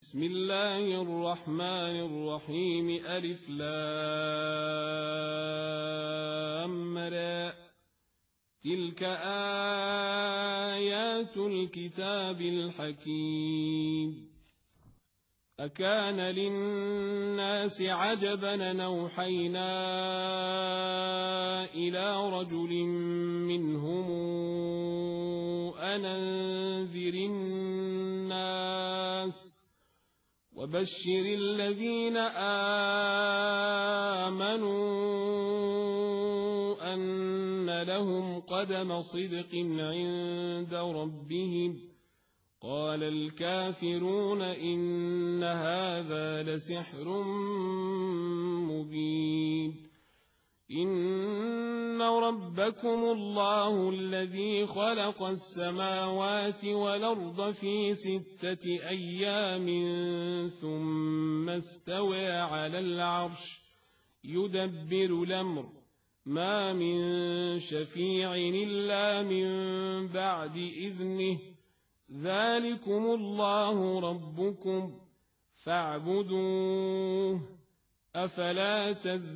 بسم الله الرحمن الرحيم ألف لام را تلك آيات الكتاب الحكيم أكان للناس عجبا أن أوحينا إلى رجل منهم أن أنذر الناس وبشر الذين آمنوا أن لهم قدم صدق عند ربهم قال الكافرون إن هذا لسحر مبين إن ربكم الله الذي خلق السماوات والأرض في 6 أيام ثم استوى على العرش يدبر الأمر ما من شفيع إلا من بعد إذنه ذلكم الله ربكم فاعبدوه أفلا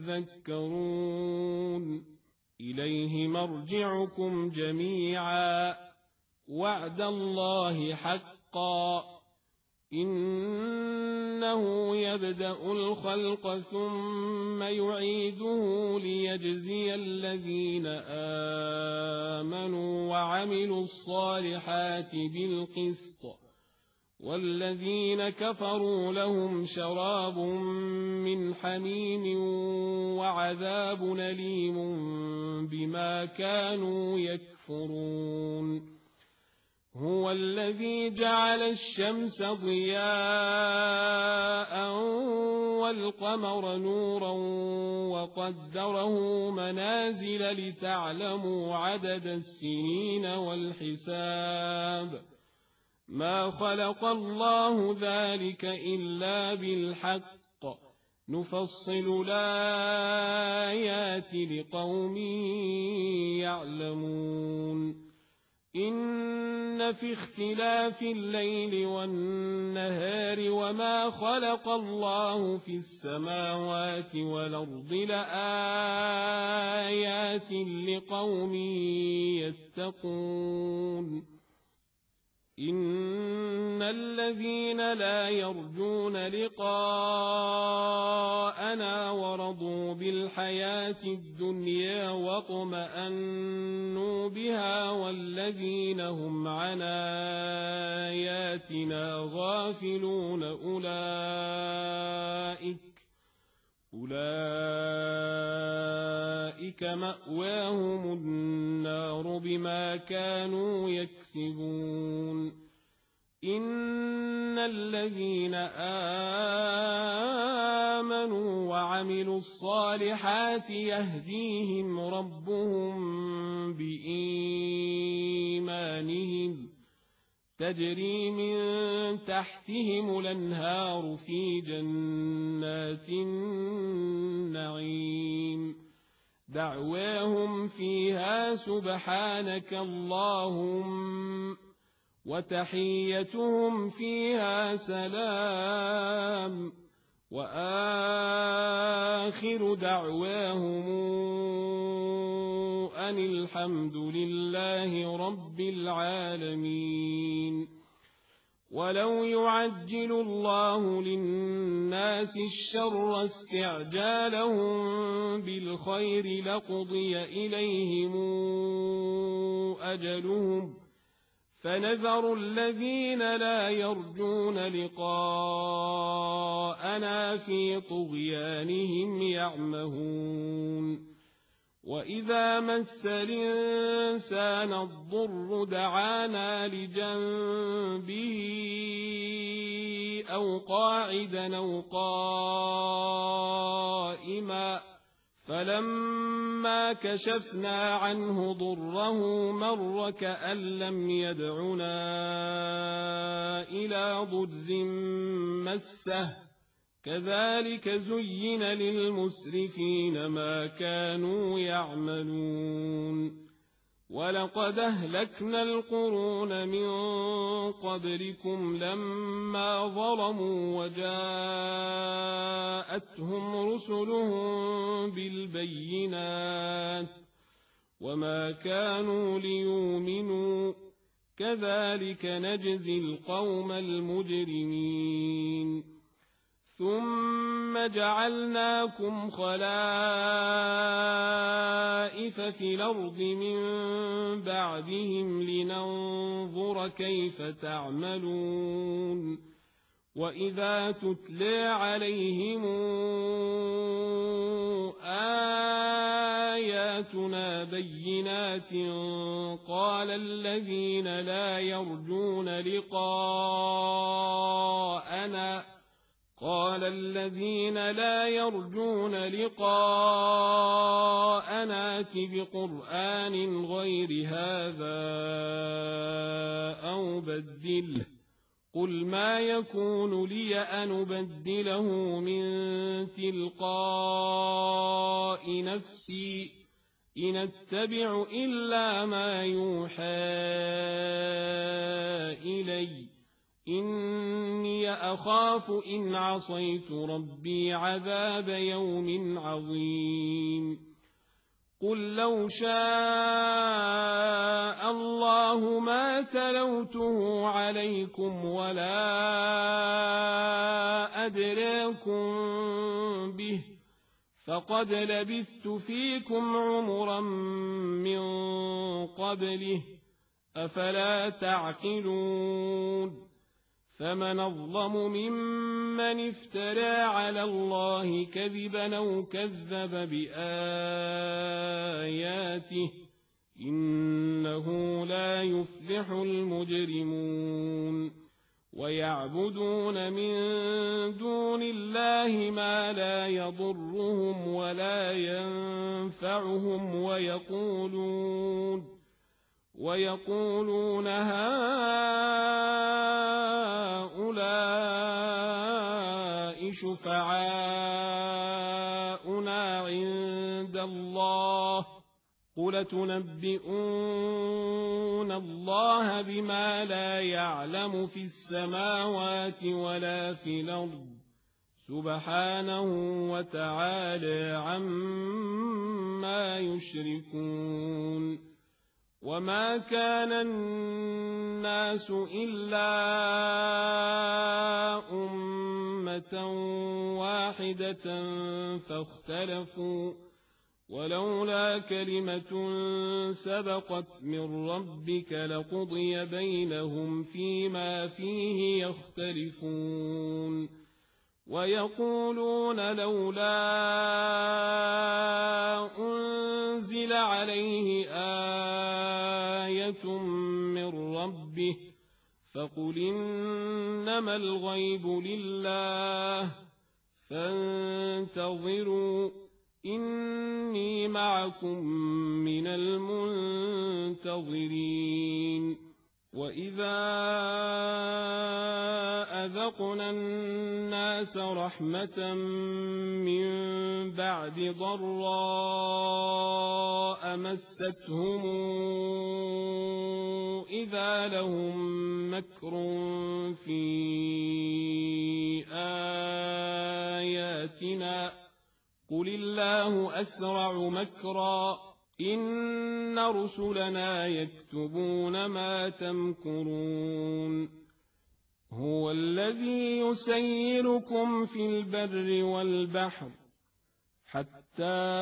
تذكرون إليه مرجعكم جميعا وعد الله حقا إنه يبدأ الخلق ثم يعيده ليجزي الذين آمنوا وعملوا الصالحات بالقسط والذين كفروا لهم شراب من حميم وعذاب أليم بما كانوا يكفرون هو الذي جعل الشمس ضياء والقمر نورا وقدره منازل لتعلموا عدد السنين والحساب ما خلق الله ذلك إلا بالحق نفصل الآيات لقوم يعلمون إن في اختلاف الليل والنهار وما خلق الله في السماوات والأرض لآيات لقوم يتقون إن الذين لا يرجون لقاءنا ورضوا بالحياة الدنيا واطمأنوا بها والذين هم عن آياتنا غافلون أولئك مأواهم النار بما كانوا يكسبون إن الذين آمنوا وعملوا الصالحات يهديهم ربهم بإيمانهم تجري من تحتهم الأنهار في جنات النعيم دعواهم فيها سبحانك اللهم وتحيتهم فيها سلام وآخر دعواهم أن الحمد لله رب العالمين ولو يعجل الله للناس الشر استعجالهم بالخير لقضي إليهم أجلهم فنذر الذين لا يرجون لقاءنا في طغيانهم يعمهون وإذا مس الإنسان الضر دعانا لجنبه أو قاعدا أو قائما فلما كشفنا عنه ضره مر كأن لم يدعنا إلى ضر مسه كذلك زين للمسرفين ما كانوا يعملون ولقد أهلكنا القرون من قبلكم لما ظلموا وجاءتهم رسلهم بالبينات وما كانوا ليؤمنوا كذلك نجزي القوم المجرمين ثم جعلناكم خلائف في الأرض من بعدهم لننظر كيف تعملون وإذا تتلى عليهم آياتنا بينات قال الذين لا يرجون لقاءنا ائت بقرآن غير هذا أو بدله قل ما يكون لي أن أبدله من تلقاء نفسي إن أتبع إلا ما يوحى إلي إني أخاف إن عصيت ربي عذاب يوم عظيم قل لو شاء الله ما تلوته عليكم ولا أدراكم به فقد لبثت فيكم عمرا من قبله أفلا تعقلون فمن أظلم ممن افترى على الله كذبا أو كذب بآياته إنه لا يفلح المجرمون ويعبدون من دون الله ما لا يضرهم ولا ينفعهم ويقولون هؤلاء شفعاؤنا عند الله قل تنبئون الله بما لا يعلم في السماوات ولا في الأرض سبحانه وتعالى عما يشركون وما كان الناس إلا أمة واحدة فاختلفوا ولولا كلمة سبقت من ربك لقضي بينهم فيما فيه يختلفون ويقولون لولا أنزل عليه آية من ربه فقل إنما الغيب لله فانتظروا إني معكم من المنتظرين وإذا أذقنا الناس رحمة من بعد ضراء مستهم إذا لهم مكر في آياتنا قل الله أسرع مكرا إن رسلنا يكتبون ما تمكرون هو الذي يسيركم في البر والبحر حتى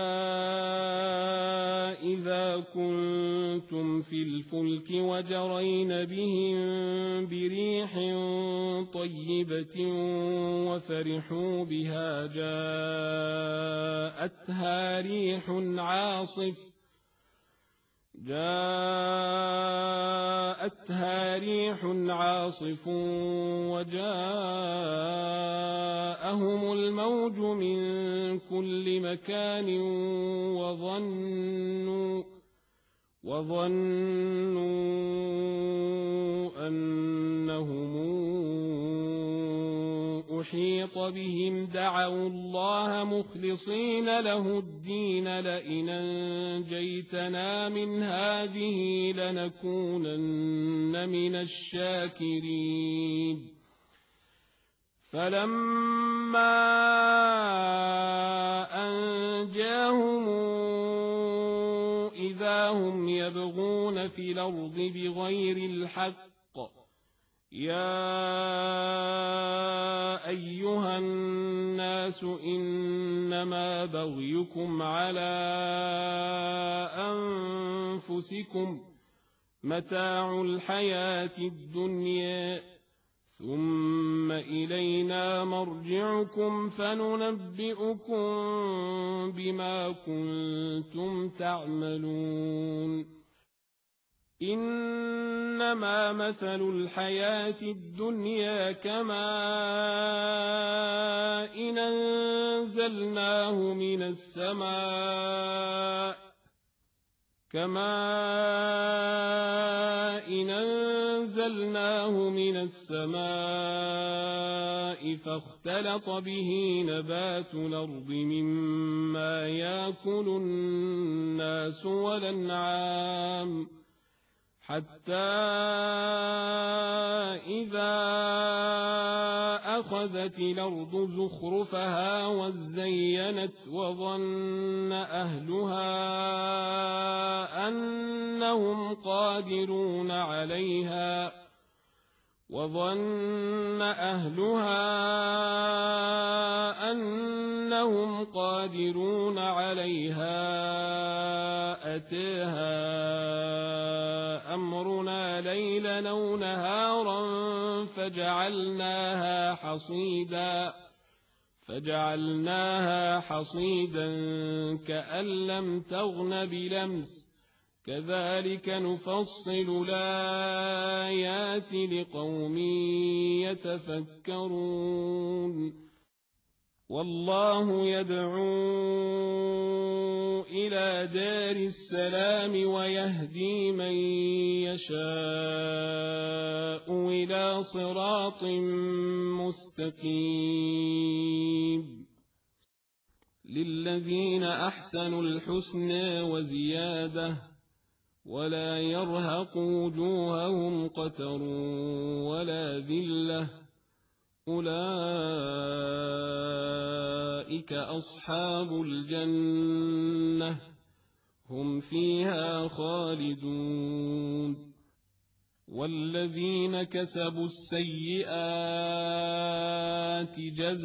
إذا كنتم في الفلك وجرين بهم بريح طيبة وفرحوا بها جاءتها ريح عاصف وجاءهم الموج من كل مكان وظنوا أنهم أحيط بهم دعوا الله مخلصين له الدين لئن أنجيتنا من هذه لنكونن من الشاكرين فلما أنجاهم إذا هم يبغون في الأرض بغير الحق يا أيها الناس إنما بغيكم على أنفسكم متاع الحياة الدنيا ثم إلينا مرجعكم فننبئكم بما كنتم تعملون إنما مثل الحياة الدنيا كماء إن أنزلناه من السماء فاختلط به نبات الأرض مما يأكل الناس والأنعام حتى إذا أخذت الأرض زخرفها وزينت وظن أهلها أنهم قادرون عليها أتاها أمرنا ليلا أو نهارا فجعلناها حصيدا كأن لم تغن بلمس كذلك نفصل الآيات لقوم يتفكرون والله يدعو إلى دار السلام ويهدي من يشاء إلى صراط مستقيم للذين أحسنوا الحسنى وزيادة ولا يرهق وجوههم قتر ولا ذلة أولئك أصحاب الجنة هم فيها خالدون والذين كسبوا السيئات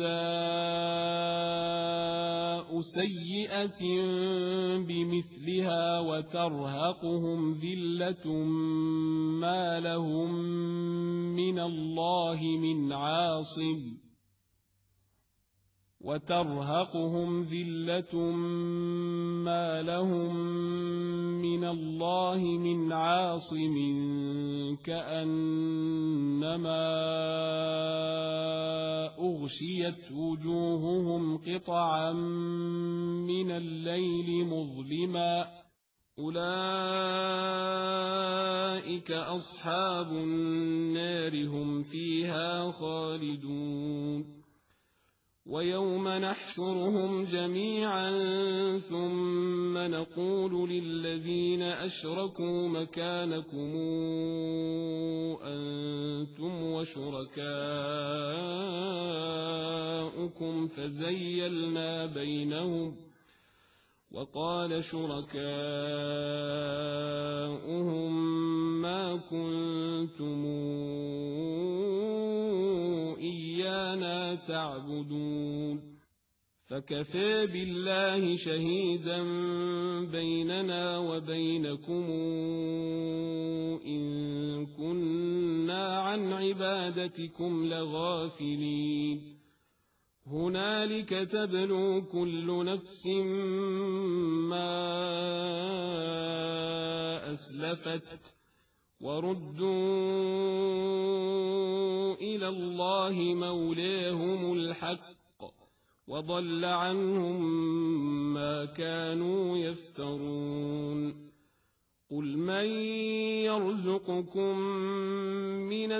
جزاء سيئة بمثلها وترهقهم ذلة ما لهم من الله من عاصم كأنما أغشيت وجوههم قطعا من الليل مظلما أولئك أصحاب النار هم فيها خالدون ويوم نحشرهم جميعا ثم نقول للذين أشركوا مكانكم أنتم وشركاؤكم فزيلنا بينهم وقال شركاؤهم ما كنتم إيانا تعبدون فكفى بالله شهيدا بيننا وبينكم إن كنا عن عبادتكم لغافلين هنالك تبلو كل نفس ما أسلفت وردوا إلى الله مولاهم الحق وضل عنهم ما كانوا يفترون قل من يرزقكم من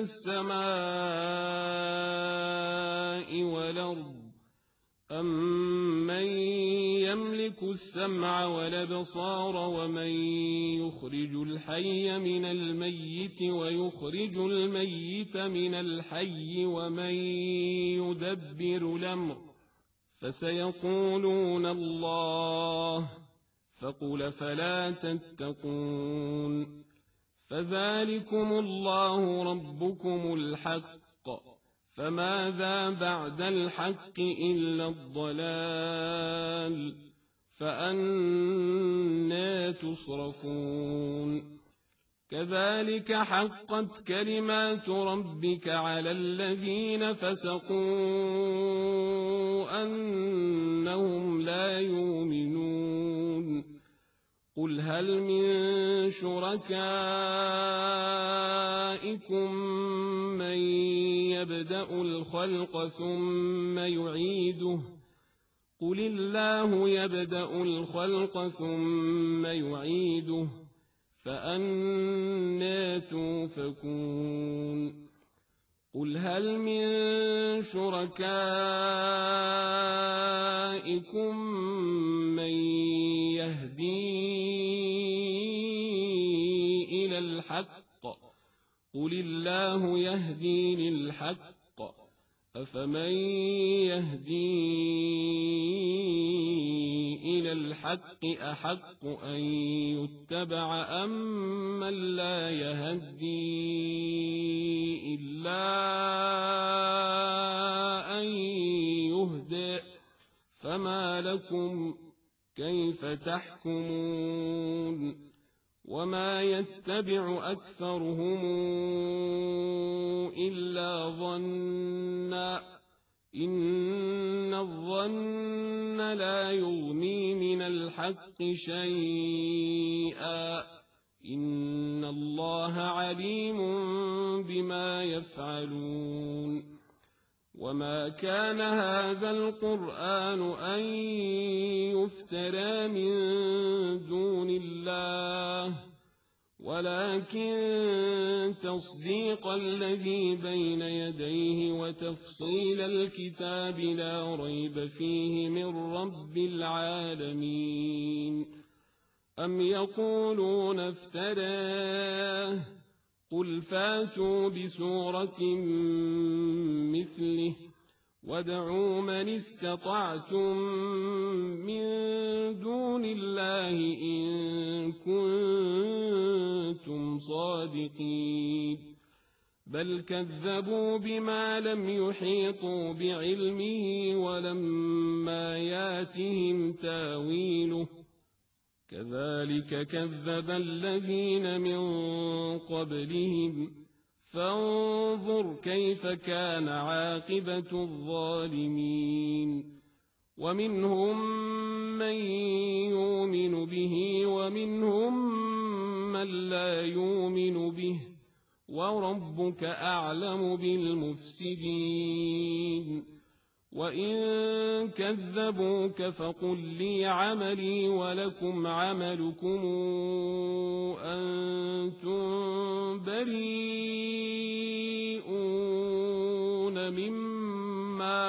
السماء والأرض أمن يملك السمع والأبصار ومن يخرج الحي من الميت ويخرج الميت من الحي ومن يدبر الأمر فسيقولون الله فقل فلا تتقون فذلكم الله ربكم الحق فماذا بعد الحق إلا الضلال فأنى تصرفون كذلك حقت كلمات ربك على الذين فسقوا أنهم لا يؤمنون قل هل من شركائكم من يبدأ الخلق ثم يعيده قل الله يبدأ الخلق ثم يعيده فأنى توفكون قل هل من شركائكم من يهدي إلى الحق قل الله يهدي للحق أفمن يهدي إلى الحق أحق أن يتبع أم من لا يهدي إلا أن يهدى فما لكم كيف تحكمون وما يتبع أكثرهم إلا ظنا إن الظن لا يغني من الحق شيئا إن الله عليم بما يفعلون وما كان هذا القرآن أن يفترى من دون الله ولكن تصديق الذي بين يديه وتفصيل الكتاب لا ريب فيه من رب العالمين أم يقولون افتراه قل فاتوا بسورة مثله وادعوا من استطعتم من دون الله إن كنتم صادقين بل كذبوا بما لم يحيطوا بعلمه ولما ياتهم تاويله كذلك كذب الذين من قبلهم فانظر كيف كان عاقبة الظالمين ومنهم من يؤمن به ومنهم من لا يؤمن به وربك أعلم بالمفسدين وإن كذبوك فقل لي عملي ولكم عملكم أنتم بريئون مما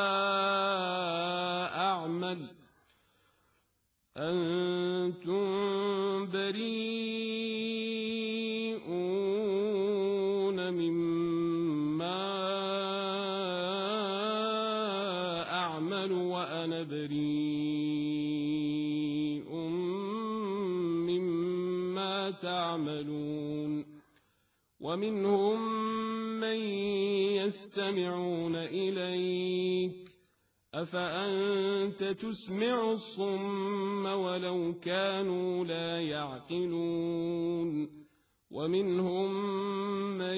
أعمل وأنا بريء مما تعملون ومنهم من يستمعون إليك أفأنت تسمع الصم ولو كانوا لا يعقلون ومنهم من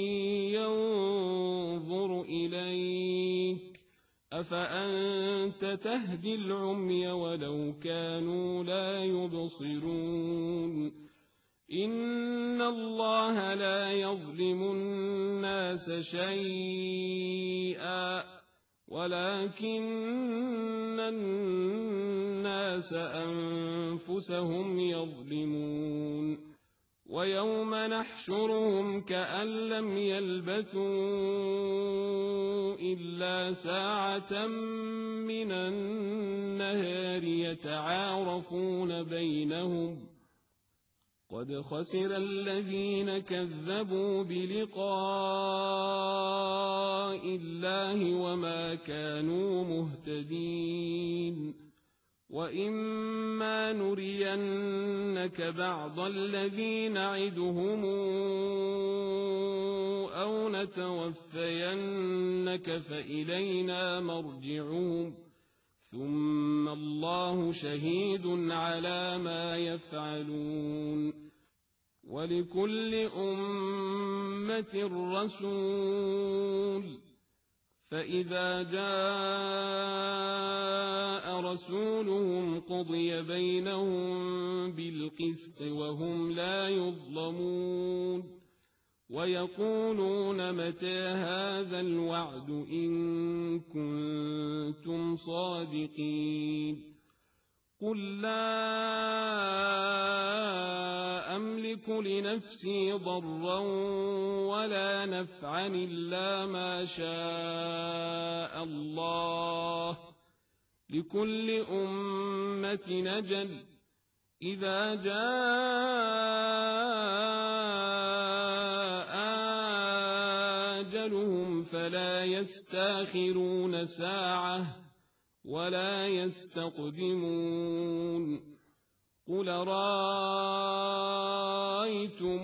ينظر إليك أفأنت تهدي العمي ولو كانوا لا يبصرون إن الله لا يظلم الناس شيئا ولكن الناس أنفسهم يظلمون ويوم نحشرهم كأن لم يلبثوا إلا ساعة من النهار يتعارفون بينهم قد خسر الذين كذبوا بلقاء الله وما كانوا مهتدين وإما نرينك بعض الذي نعدهم أو نتوفينك فإلينا مرجعهم ثم الله شهيد على ما يفعلون ولكل أمة رسول فإذا جاء رسولهم قضي بينهم بالقسط وهم لا يظلمون ويقولون متى هذا الوعد إن كنتم صادقين قل لا أملك لنفسي ضرا ولا نفعا إلا ما شاء الله لكل أمة أجل إذا جاء أجلهم فلا يستأخرون ساعة ولا يستقدمون قل رأيتم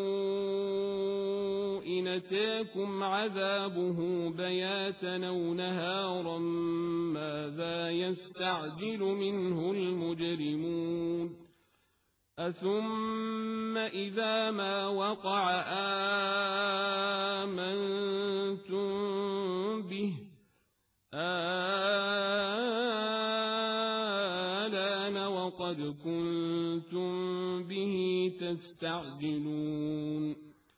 إن أتاكم عذابه بياتا أو نهارا ماذا يستعجل منه المجرمون أثم إذا ما وقع آمنتم به آلان وقد كنتم به تستعجلون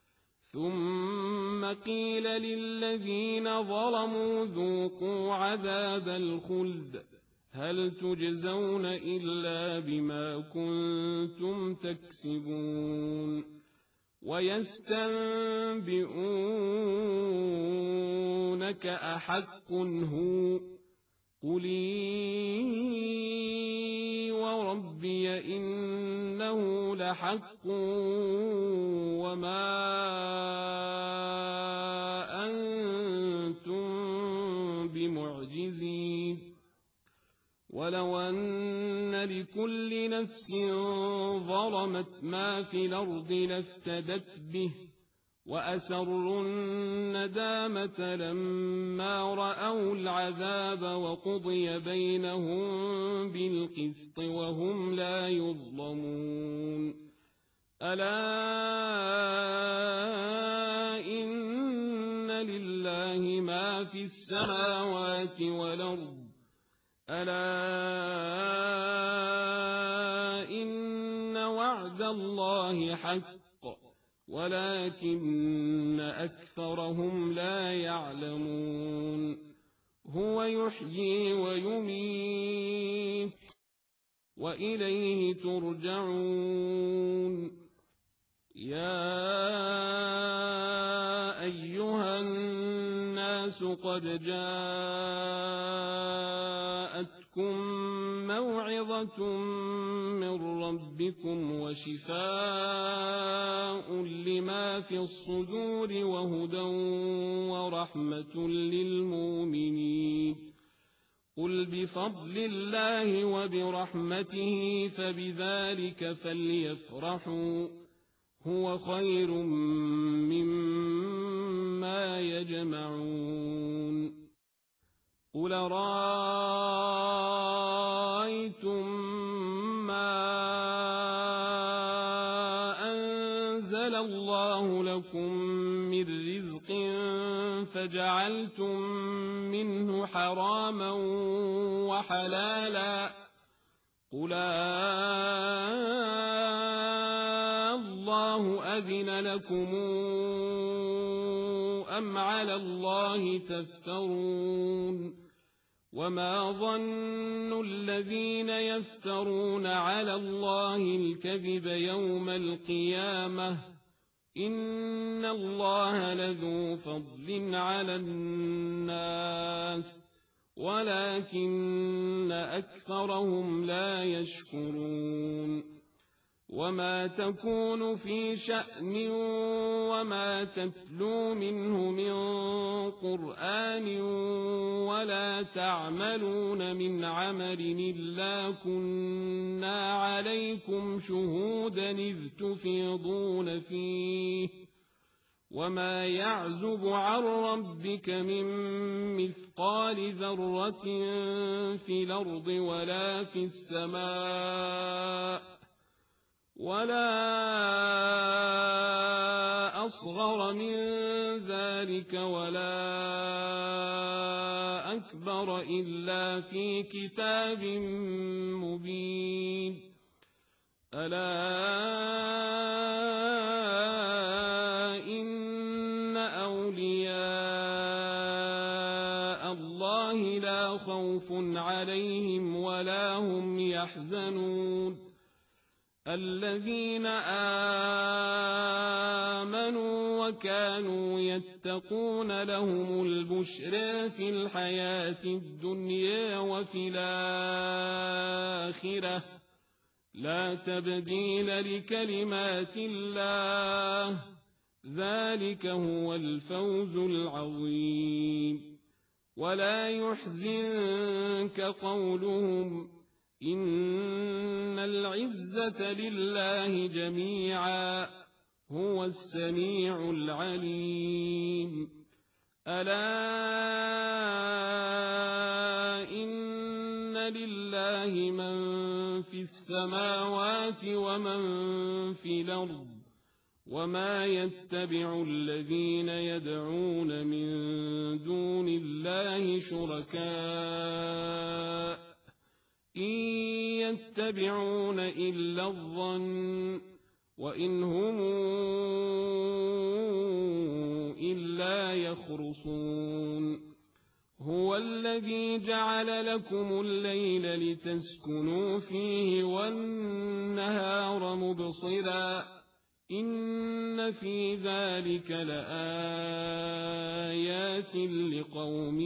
ثم قيل للذين ظلموا ذوقوا عذاب الخلد هل تجزون إلا بما كنتم تكسبون ويستنبئونك أحق هو قل إي وربي إنه لحق وما أنتم بمعجزين ولو أن لكل نفس ظلمت ما في الأرض لافتدت به وأسروا الندامة لما رأوا العذاب وقضي بينهم بالقسط وهم لا يظلمون ألا إن لله ما في السماوات والأرض ألا إن وعد الله حق ولكن أكثرهم لا يعلمون هو يحيي ويميت وإليه ترجعون يا أيها الناس قد جاءتكم موعظة من ربكم وشفاء لما في الصدور وهدى ورحمة للمؤمنين قل بفضل الله وبرحمته فبذلك فليفرحوا هو خير مما يجمعون قل رأيتم ما أنزل الله لكم من رزق فجعلتم منه حراما وحلالا قل الله أذن لكم أم على الله تفترون وما ظن الذين يفترون على الله الكذب يوم القيامة إن الله لذو فضل على الناس ولكن أكثرهم لا يشكرون وما تكون في شأن وما تتلو منه من قرآن ولا تعملون من عمل إلا كنا عليكم شهودا إذ تفيضون فيه وما يعزب عن ربك من مثقال ذرة في الأرض ولا في السماء ولا أصغر من ذلك ولا أكبر إلا في كتاب مبين ألا إن أولياء الله لا خوف عليهم ولا هم يحزنون الذين آمنوا وكانوا يتقون لهم البشرى في الحياة الدنيا وفي الآخرة لا تبديل لكلمات الله ذلك هو الفوز العظيم ولا يحزنك قولهم إن العزة لله جميعا هو السميع العليم ألا إن لله من في السماوات ومن في الأرض وما يتبع الذين يدعون من دون الله شركاء إن يتبعون إلا الظن وإن هم إلا يخرصون هو الذي جعل لكم الليل لتسكنوا فيه والنهار مبصرا إن في ذلك لآيات لقوم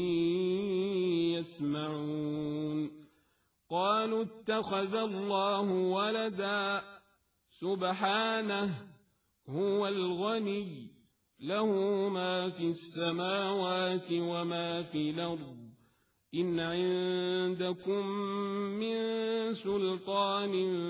يسمعون قالوا اتخذ الله ولدا سبحانه هو الغني له ما في السماوات وما في الأرض إن عندكم من سلطان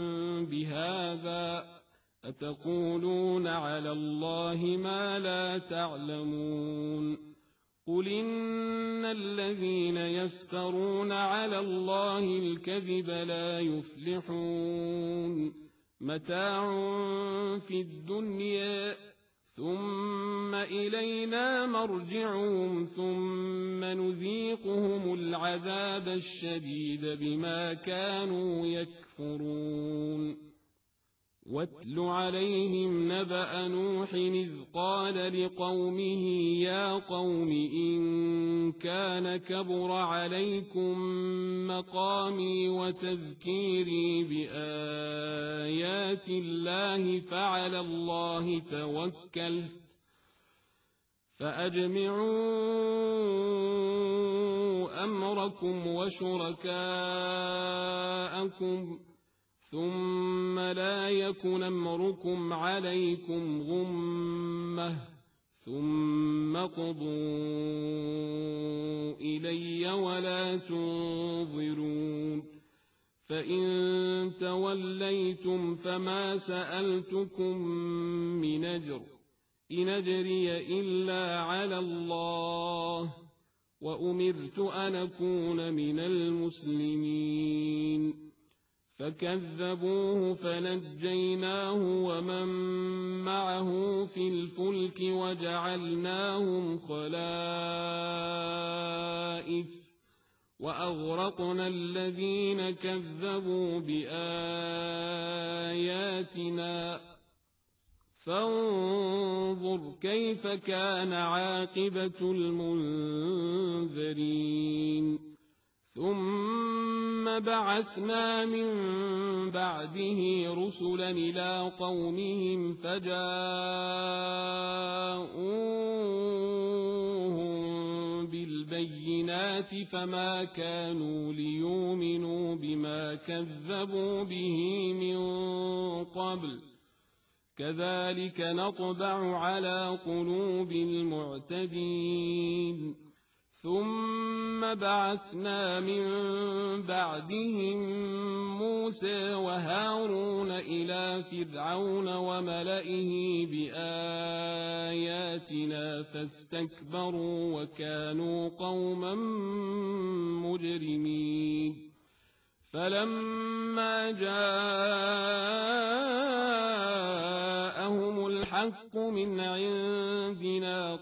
بهذا أتقولون على الله ما لا تعلمون قل إن الذين يفترون على الله الكذب لا يفلحون متاع في الدنيا ثم إلينا مرجعهم ثم نذيقهم العذاب الشديد بما كانوا يكفرون واتل عليهم نبأ نوح إذ قال لقومه يا قوم إن كان كبر عليكم مقامي وتذكيري بآيات الله فعلى الله توكلت فأجمعوا أمركم وشركاءكم ثم لا يكن أمركم عليكم غمة ثم قضوا إلي ولا تنظرون فإن توليتم فما سألتكم من أجر إن أجري إلا على الله وأمرت أن أكون من المسلمين فكذبوه فنجيناه ومن معه في الفلك وجعلناهم خلائف وأغرقنا الذين كذبوا بآياتنا فانظر كيف كان عاقبة المنذرين ثم بعثنا من بعده رسلا إلى قومهم فجاءوهم بالبينات فما كانوا ليؤمنوا بما كذبوا به من قبل كذلك نطبع على قلوب المعتدين ثم بعثنا من بعدهم موسى وهارون إلى فرعون وملئه بآياتنا فاستكبروا وكانوا قوما مجرمين فلما جاءهم الحق من عندنا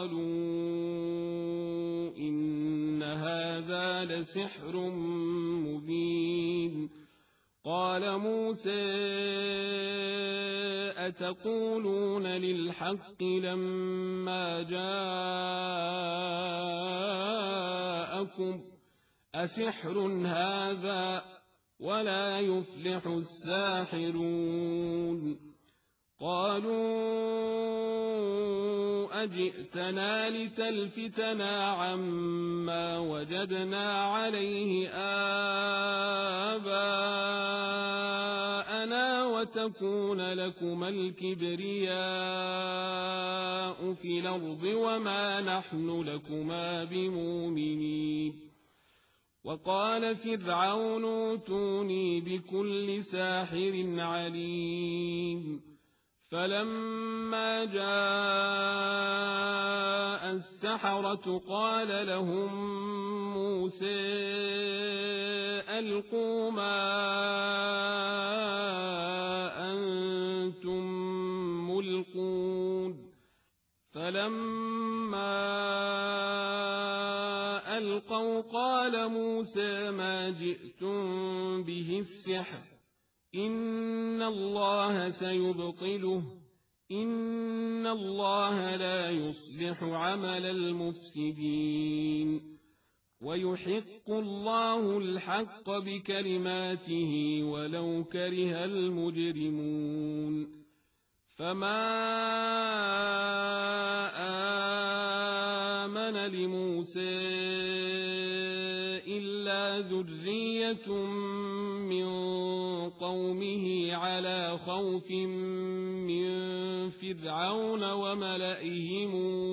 قالوا إن هذا لسحر مبين قال موسى أتقولون للحق لما جاءكم أسحر هذا ولا يفلح الساحرون قالوا أجئتنا لتلفتنا عما وجدنا عليه آباءنا وتكون لكما الكبرياء في الأرض وما نحن لكما بمؤمنين وقال فرعون ائتوني بكل ساحر عليم فلما جاء السحرة قال لهم موسى ألقوا ما أنتم ملقون فلما ألقوا قال موسى ما جئتم به السحر إن الله سيبطله إن الله لا يصلح عمل المفسدين ويحق الله الحق بكلماته ولو كره المجرمون فما آمن لموسى إلا ذرية من قومه على خوف من فرعون وملئهم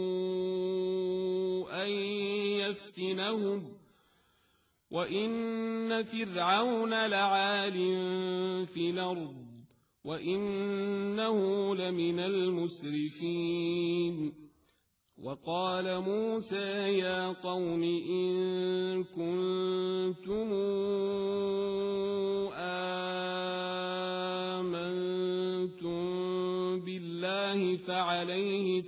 أن يفتنهم وإن فرعون لعال في الأرض وإنه لمن المسرفين وقال موسى يا قوم إن كنتم آمنتم بالله فعليه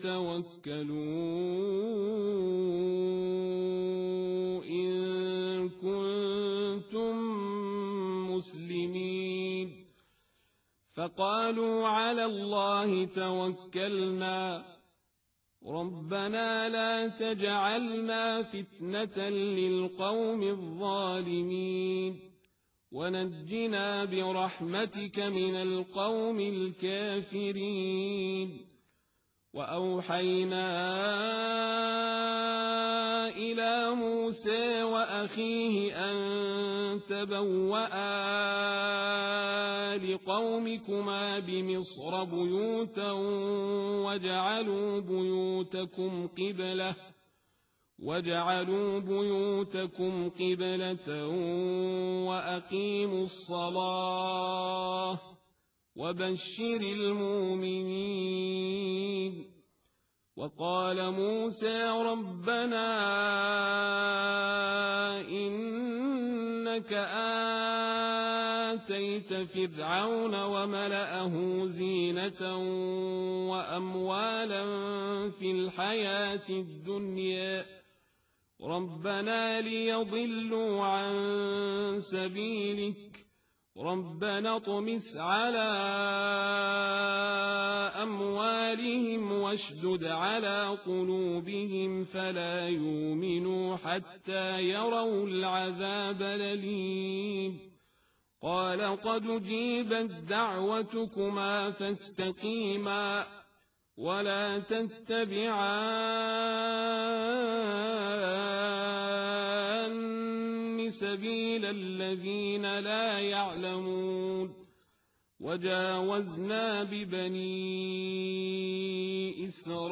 توكلوا إن كنتم مسلمين فقالوا على الله توكلنا ربنا لا تجعلنا فتنة للقوم الظالمين ونجنا برحمتك من القوم الكافرين وأوحينا إلى موسى وأخيه أن تبوأ لقومكما بمصر بيوتا وجعلوا بيوتكم قبلة وأقيموا الصلاة وبشر المؤمنين وقال موسى ربنا إنك آتيت فرعون وملأه زينة وأموالا في الحياة الدنيا ربنا ليضلوا عن سبيلك ربنا اطمس على أموالهم واشدد على قلوبهم فلا يؤمنوا حتى يروا العذاب الأليم قال قد أجيبت دعوتكما فاستقيما ولا تتبعان سبيل الذين لا يعلمون وجاوزنا ببني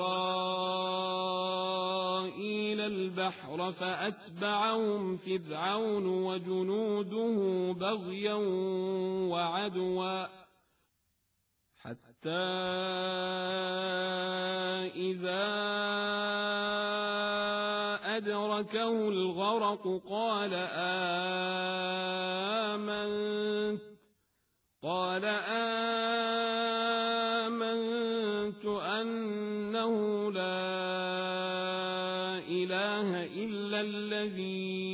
إسرائيل البحر فأتبعهم فرعون وجنوده بغيا وعدوا حتى إذا أدركه الغرق قال آمنت أنه لا إله إلا الذي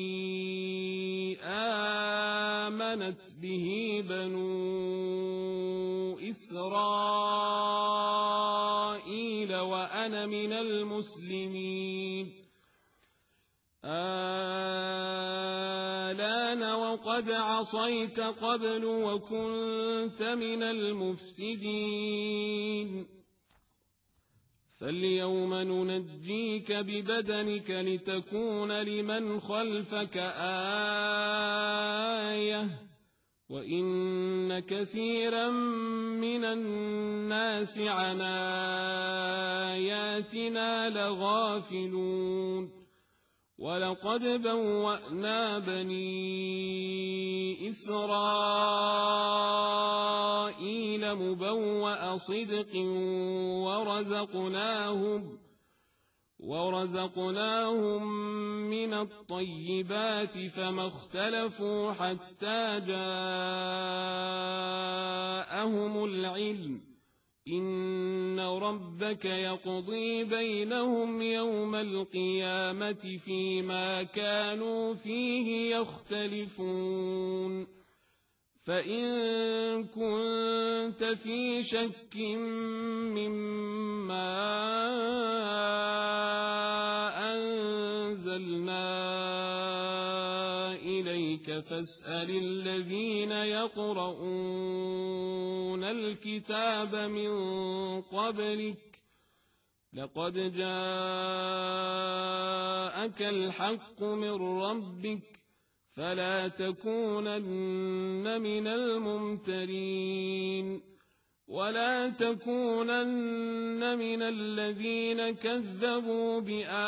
آمنت به بنو إسرائيل وأنا من المسلمين الآن وقد عصيت قبل وكنت من المفسدين فاليوم ننجيك ببدنك لتكون لمن خلفك آية وإن كثيرا من الناس عن آياتنا لغافلون ولقد بوأنا بني إسرائيل مبوأ صدق ورزقناهم من الطيبات فما اختلفوا حتى جاءهم العلم إن ربك يقضي بينهم يوم القيامة فيما كانوا فيه يختلفون فإن كنت في شك مما أنزلنا إليك فاسأل الذين يقرؤون الكتاب من قبلك لقد جاءك الحق من ربك فلا تكونن من الممترين ولا تكونن من الذين كذبوا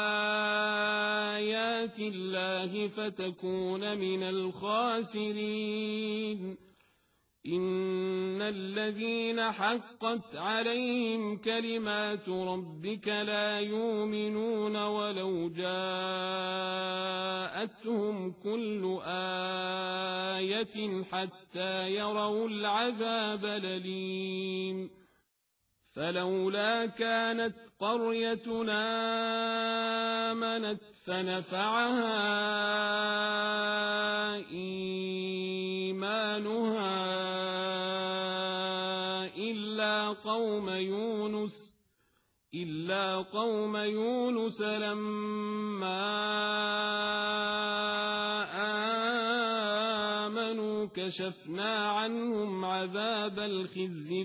بآيات الله فتكون من الخاسرين إن الذين حقت عليهم كلمات ربك لا يؤمنون ولو جاءتهم كل آية حتى يروا العذاب الأليم فلولا كانت قريتنا آمنت فنفعها إيمانها إلا قوم يونس لما آمنوا كشفنا عنهم عذاب الخزي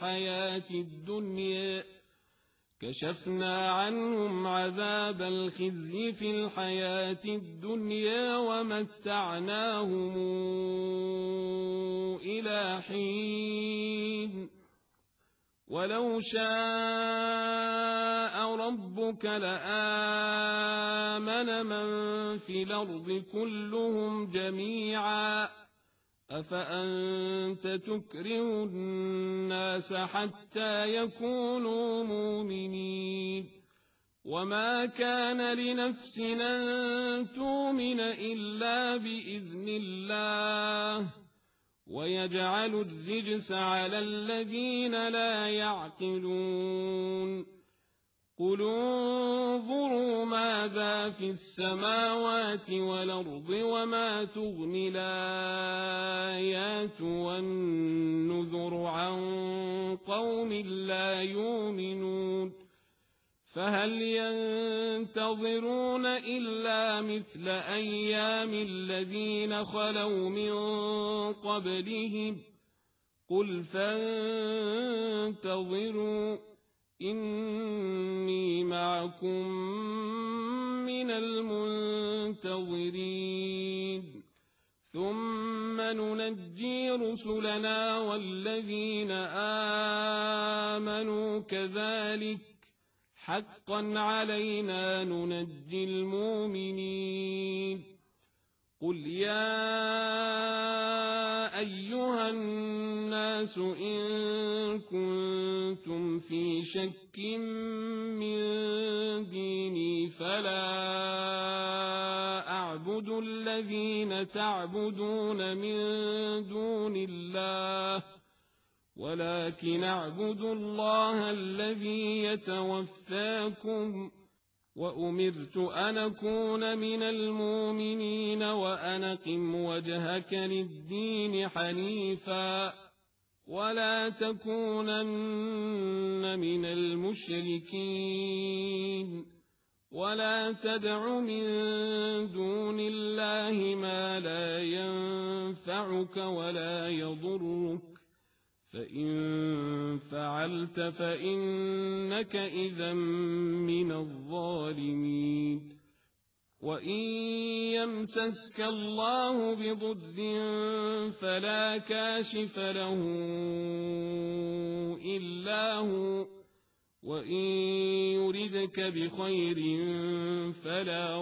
في الحياة الدنيا ومتعناهم إلى حين ولو شاء ربك لآمن من في الأرض كلهم جميعا أفأنت تكره الناس حتى يكونوا مؤمنين وما كان لنفس أن تؤمن إلا بإذن الله ويجعل الرجس على الذين لا يعقلون قل انظروا ماذا في السماوات والأرض وما تغني الآيات والنذر عن قوم لا يؤمنون فهل ينتظرون إلا مثل أيام الذين خلوا من قبلهم قل فانتظروا إني معكم من المنتظرين ثم ننجي رسلنا والذين آمنوا كذلك حقا علينا ننجي المؤمنين قل يا أيها الناس إن كنتم في شك من ديني فلا أعبد الذين تعبدون من دون الله ولكن أعبد الله الذي يتوفاكم وأمرت أن أكون من المؤمنين وأن أقم وجهك للدين حنيفا ولا تكونن من المشركين ولا تدع من دون الله ما لا ينفعك ولا يضرك فإن فعلت فإنك إذا من الظالمين وإن يمسسك الله بضر فلا كاشف له إلا هو وإن يردك بخير فلا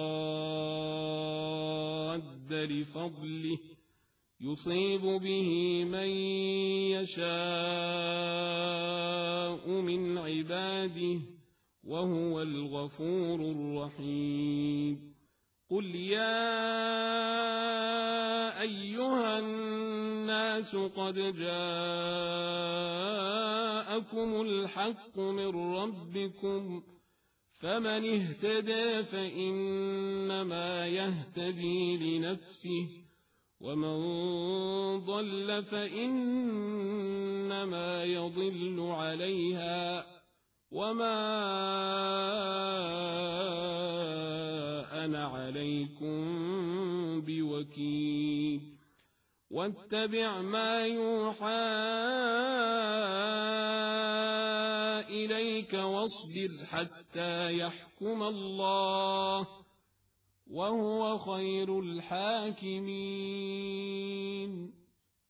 راد لفضله يصيب به من يشاء من عباده وهو الغفور الرحيم قل يا أيها الناس قد جاءكم الحق من ربكم فمن اهتدى فإنما يهتدي لنفسه ومن ضل فإنما يضل عليها وما أنا عليكم بوكيل واتبع ما يوحى إليك واصبر حتى يحكم الله وهو خير الحاكمين